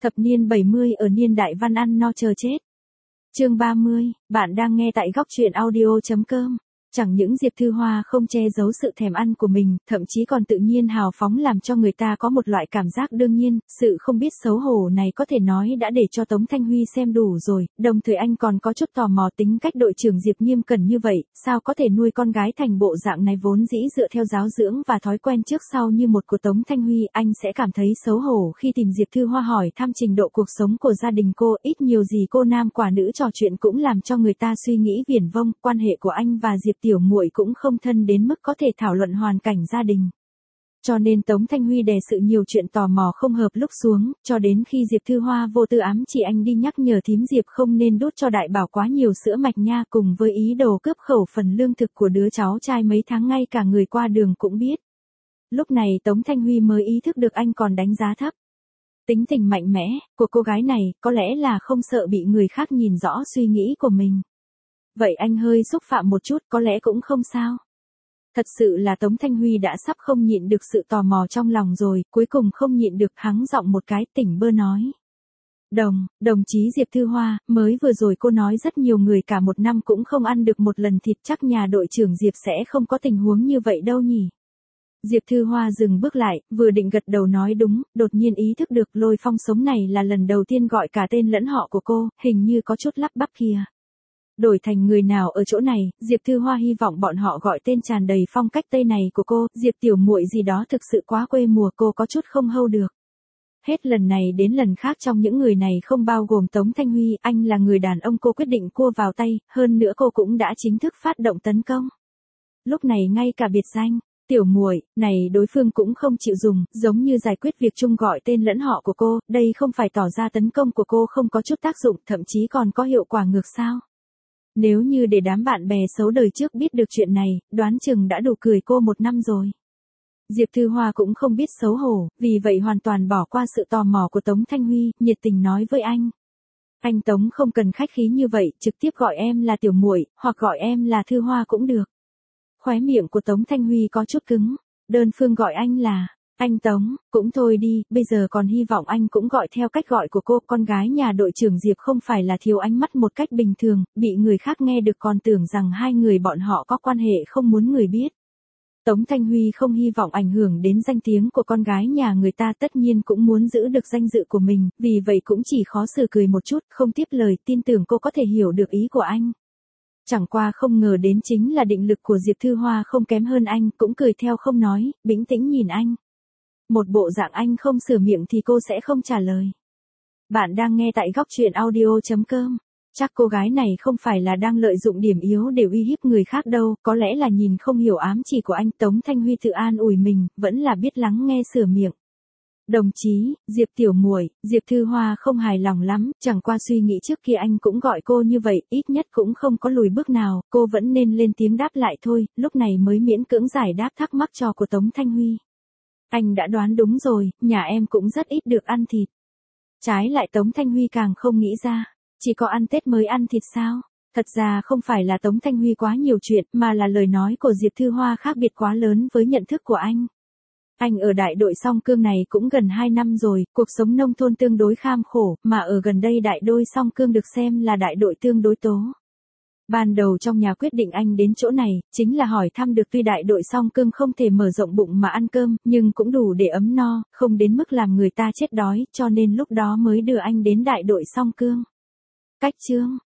Thập niên 70 ở niên đại văn ăn no chờ chết. Chương 30, bạn đang nghe tại góc truyện audio.com. Chẳng những Diệp Thư Hoa không che giấu sự thèm ăn của mình, thậm chí còn tự nhiên hào phóng làm cho người ta có một loại cảm giác đương nhiên, sự không biết xấu hổ này có thể nói đã để cho Tống Thanh Huy xem đủ rồi, đồng thời anh còn có chút tò mò tính cách đội trưởng Diệp nghiêm cẩn như vậy, sao có thể nuôi con gái thành bộ dạng này vốn dĩ dựa theo giáo dưỡng và thói quen trước sau như một của Tống Thanh Huy, anh sẽ cảm thấy xấu hổ khi tìm Diệp Thư Hoa hỏi thăm trình độ cuộc sống của gia đình cô, ít nhiều gì cô nam quả nữ trò chuyện cũng làm cho người ta suy nghĩ viển vông, quan hệ của anh và Diệp tiểu muội cũng không thân đến mức có thể thảo luận hoàn cảnh gia đình. Cho nên Tống Thanh Huy đè sự nhiều chuyện tò mò không hợp lúc xuống, cho đến khi Diệp Thư Hoa vô tư ám chỉ anh đi nhắc nhở thím Diệp không nên đút cho đại bảo quá nhiều sữa mạch nha, cùng với ý đồ cướp khẩu phần lương thực của đứa cháu trai mấy tháng ngay cả người qua đường cũng biết. Lúc này Tống Thanh Huy mới ý thức được anh còn đánh giá thấp tính tình mạnh mẽ của cô gái này, có lẽ là không sợ bị người khác nhìn rõ suy nghĩ của mình. Vậy anh hơi xúc phạm một chút có lẽ cũng không sao. Thật sự là Tống Thanh Huy đã sắp không nhịn được sự tò mò trong lòng rồi, cuối cùng không nhịn được hắng giọng một cái, tỉnh bơ nói. Đồng chí Diệp Thư Hoa, mới vừa rồi cô nói rất nhiều người cả một năm cũng không ăn được một lần thịt, chắc nhà đội trưởng Diệp sẽ không có tình huống như vậy đâu nhỉ. Diệp Thư Hoa dừng bước lại, vừa định gật đầu nói đúng, đột nhiên ý thức được Lôi Phong sống này là lần đầu tiên gọi cả tên lẫn họ của cô, hình như có chút lắp bắp kìa. Đổi thành người nào ở chỗ này, Diệp Thư Hoa hy vọng bọn họ gọi tên tràn đầy phong cách Tây này của cô, Diệp tiểu muội gì đó thực sự quá quê mùa, cô có chút không hâu được. Hết lần này đến lần khác trong những người này không bao gồm Tống Thanh Huy, anh là người đàn ông cô quyết định cua vào tay, hơn nữa cô cũng đã chính thức phát động tấn công. Lúc này ngay cả biệt danh tiểu muội này đối phương cũng không chịu dùng, giống như giải quyết việc chung gọi tên lẫn họ của cô, đây không phải tỏ ra tấn công của cô không có chút tác dụng, thậm chí còn có hiệu quả ngược sao. Nếu như để đám bạn bè xấu đời trước biết được chuyện này, đoán chừng đã đủ cười cô một năm rồi. Diệp Thư Hoa cũng không biết xấu hổ, vì vậy hoàn toàn bỏ qua sự tò mò của Tống Thanh Huy, nhiệt tình nói với anh. Anh Tống không cần khách khí như vậy, trực tiếp gọi em là tiểu muội, hoặc gọi em là Thư Hoa cũng được. Khóe miệng của Tống Thanh Huy có chút cứng, đơn phương gọi anh là anh Tống, cũng thôi đi, bây giờ còn hy vọng anh cũng gọi theo cách gọi của cô, con gái nhà đội trưởng Diệp không phải là thiếu ánh mắt một cách bình thường, bị người khác nghe được còn tưởng rằng hai người bọn họ có quan hệ không muốn người biết. Tống Thanh Huy không hy vọng ảnh hưởng đến danh tiếng của con gái nhà người ta, tất nhiên cũng muốn giữ được danh dự của mình, vì vậy cũng chỉ khó xử cười một chút, không tiếp lời, tin tưởng cô có thể hiểu được ý của anh. Chẳng qua không ngờ đến chính là định lực của Diệp Thư Hoa không kém hơn anh, cũng cười theo không nói, bình tĩnh nhìn anh. Một bộ dạng anh không sửa miệng thì cô sẽ không trả lời. Bạn đang nghe tại góc truyện audio.com. Chắc cô gái này không phải là đang lợi dụng điểm yếu để uy hiếp người khác đâu, có lẽ là nhìn không hiểu ám chỉ của anh. Tống Thanh Huy tự an ủi mình, vẫn là biết lắng nghe sửa miệng. Đồng chí, Diệp tiểu muội, Diệp Thư Hoa không hài lòng lắm, chẳng qua suy nghĩ trước kia anh cũng gọi cô như vậy, ít nhất cũng không có lùi bước nào, cô vẫn nên lên tiếng đáp lại thôi, lúc này mới miễn cưỡng giải đáp thắc mắc cho của Tống Thanh Huy. Anh đã đoán đúng rồi, nhà em cũng rất ít được ăn thịt. Trái lại Tống Thanh Huy càng không nghĩ ra, chỉ có ăn Tết mới ăn thịt sao? Thật ra không phải là Tống Thanh Huy quá nhiều chuyện, mà là lời nói của Diệp Thư Hoa khác biệt quá lớn với nhận thức của anh. Anh ở đại đội Song Cương này cũng gần 2 năm rồi, cuộc sống nông thôn tương đối kham khổ, mà ở gần đây đại đội Song Cương được xem là đại đội tương đối tố. Ban đầu trong nhà quyết định anh đến chỗ này, chính là hỏi thăm được tuy đại đội Song Cương không thể mở rộng bụng mà ăn cơm, nhưng cũng đủ để ấm no, không đến mức làm người ta chết đói, cho nên lúc đó mới đưa anh đến đại đội Song Cương. Cách chương